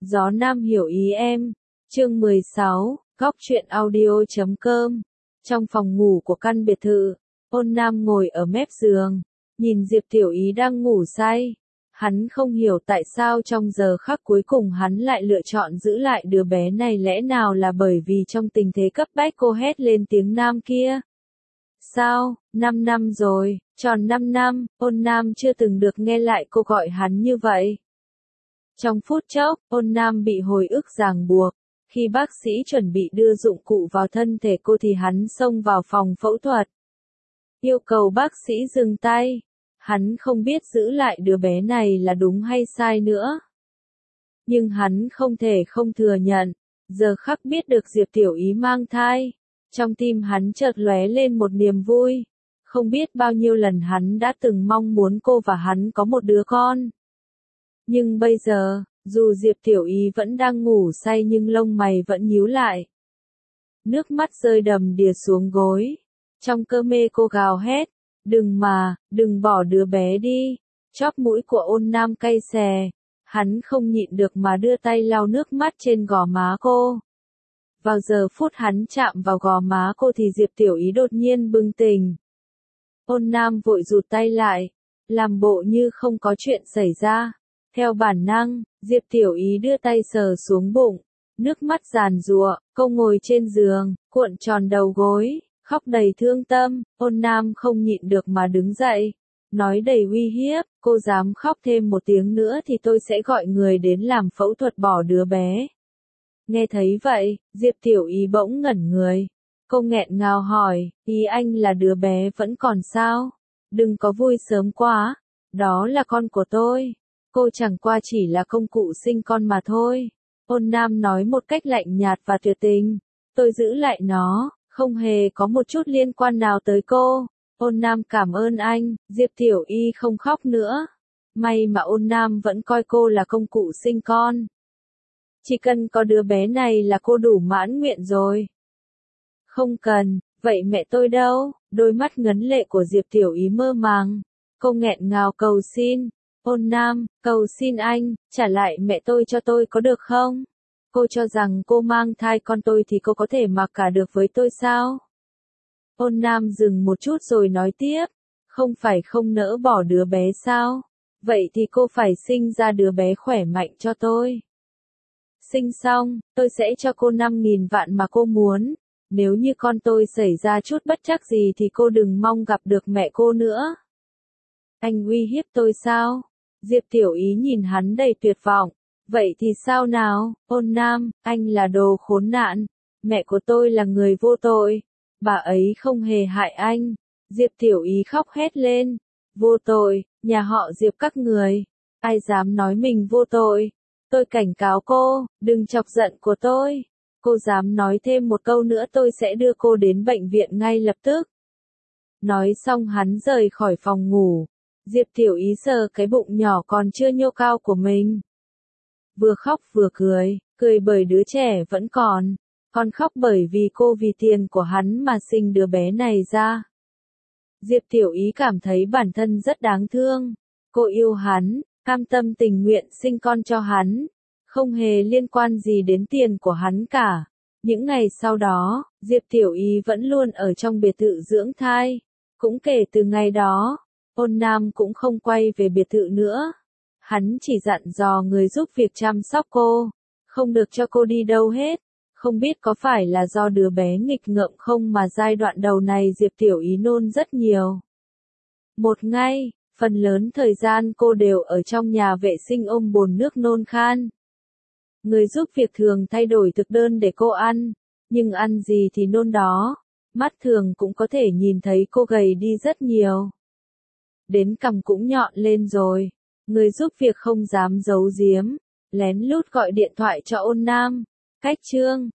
Gió Nam hiểu ý em. Chương 16, Góc truyện audio.com. Trong phòng ngủ của căn biệt thự, Ôn Nam ngồi ở mép giường, nhìn Diệp Tiểu Ý đang ngủ say. Hắn không hiểu tại sao trong giờ khắc cuối cùng hắn lại lựa chọn giữ lại đứa bé này, lẽ nào là bởi vì trong tình thế cấp bách cô hét lên tiếng Nam kia. Sao, 5 năm rồi, tròn 5 năm, Ôn Nam chưa từng được nghe lại cô gọi hắn như vậy. Trong phút chốc, Ôn Nam bị hồi ức ràng buộc. Khi bác sĩ chuẩn bị đưa dụng cụ vào thân thể cô thì hắn xông vào phòng phẫu thuật. Yêu cầu bác sĩ dừng tay. Hắn không biết giữ lại đứa bé này là đúng hay sai nữa. Nhưng hắn không thể không thừa nhận. Giờ khắc biết được Diệp Tiểu Ý mang thai. Trong tim hắn chợt lóe lên một niềm vui. Không biết bao nhiêu lần hắn đã từng mong muốn cô và hắn có một đứa con. Nhưng bây giờ, dù Diệp Tiểu Ý vẫn đang ngủ say nhưng lông mày vẫn nhíu lại. Nước mắt rơi đầm đìa xuống gối. Trong cơn mê cô gào hét, đừng bỏ đứa bé đi. Chóp mũi của Ôn Nam cay xè. Hắn không nhịn được mà đưa tay lau nước mắt trên gò má cô. Vào giờ phút hắn chạm vào gò má cô thì Diệp Tiểu Ý đột nhiên bừng tỉnh. Ôn Nam vội rụt tay lại, làm bộ như không có chuyện xảy ra. Theo bản năng, Diệp Tiểu Ý đưa tay sờ xuống bụng, nước mắt giàn giụa, cô ngồi trên giường, cuộn tròn đầu gối, khóc đầy thương tâm. Ôn Nam không nhịn được mà đứng dậy, nói đầy uy hiếp, cô dám khóc thêm một tiếng nữa thì tôi sẽ gọi người đến làm phẫu thuật bỏ đứa bé. Nghe thấy vậy, Diệp Tiểu Ý bỗng ngẩn người. Cô nghẹn ngào hỏi, ý anh là đứa bé vẫn còn sao? Đừng có vui sớm quá, đó là con của tôi. Cô chẳng qua chỉ là công cụ sinh con mà thôi. Ôn Nam nói một cách lạnh nhạt và tuyệt tình. Tôi giữ lại nó, không hề có một chút liên quan nào tới cô. Ôn Nam cảm ơn anh. Diệp Tiểu Y không khóc nữa. May mà Ôn Nam vẫn coi cô là công cụ sinh con. Chỉ cần có đứa bé này là cô đủ mãn nguyện rồi. Không cần, vậy mẹ tôi đâu? Đôi mắt ngấn lệ của Diệp Tiểu Ý mơ màng. Cô nghẹn ngào cầu xin. Ôn Nam, cầu xin anh, trả lại mẹ tôi cho tôi có được không? Cô cho rằng cô mang thai con tôi thì cô có thể mặc cả được với tôi sao? Ôn Nam dừng một chút rồi nói tiếp, không phải không nỡ bỏ đứa bé sao? Vậy thì cô phải sinh ra đứa bé khỏe mạnh cho tôi. Sinh xong, tôi sẽ cho cô 5.000 vạn mà cô muốn. Nếu như con tôi xảy ra chút bất trắc gì thì cô đừng mong gặp được mẹ cô nữa. Anh uy hiếp tôi sao? Diệp Tiểu Ý nhìn hắn đầy tuyệt vọng. Vậy thì sao nào? Ôn Nam, anh là đồ khốn nạn. Mẹ của tôi là người vô tội. Bà ấy không hề hại anh. Diệp Tiểu Ý khóc hét lên. Vô tội, nhà họ Diệp các người. Ai dám nói mình vô tội? Tôi cảnh cáo cô, đừng chọc giận của tôi. Cô dám nói thêm một câu nữa tôi sẽ đưa cô đến bệnh viện ngay lập tức. Nói xong hắn rời khỏi phòng ngủ. Diệp Tiểu Ý sờ cái bụng nhỏ còn chưa nhô cao của mình. Vừa khóc vừa cười, cười bởi đứa trẻ vẫn còn khóc bởi vì cô vì tiền của hắn mà sinh đứa bé này ra. Diệp Tiểu Ý cảm thấy bản thân rất đáng thương. Cô yêu hắn, cam tâm tình nguyện sinh con cho hắn, không hề liên quan gì đến tiền của hắn cả. Những ngày sau đó, Diệp Tiểu Ý vẫn luôn ở trong biệt thự dưỡng thai. Cũng kể từ ngày đó, Ôn Nam cũng không quay về biệt thự nữa. Hắn chỉ dặn dò người giúp việc chăm sóc cô, không được cho cô đi đâu hết. Không biết có phải là do đứa bé nghịch ngợm không mà giai đoạn đầu này Diệp Tiểu Ý nôn rất nhiều. Một ngày, phần lớn thời gian cô đều ở trong nhà vệ sinh ôm bồn nước nôn khan. Người giúp việc thường thay đổi thực đơn để cô ăn, nhưng ăn gì thì nôn đó. Mắt thường cũng có thể nhìn thấy cô gầy đi rất nhiều. Đến cằm cũng nhọn lên rồi. Người giúp việc không dám giấu giếm, lén lút gọi điện thoại cho Ôn Nam. Cách chương